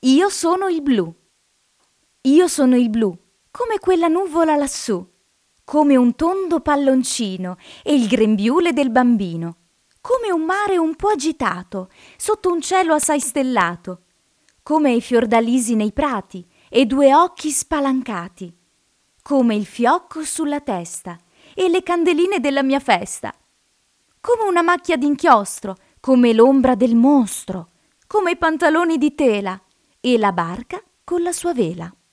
Io sono il blu. Io sono il blu, come quella nuvola lassù, come un tondo palloncino e il grembiule del bambino, come un mare un po' agitato, sotto un cielo assai stellato, come i fiordalisi nei prati e due occhi spalancati, come il fiocco sulla testa e le candeline della mia festa, come una macchia d'inchiostro, come l'ombra del mostro, come i pantaloni di tela e la barca con la sua vela.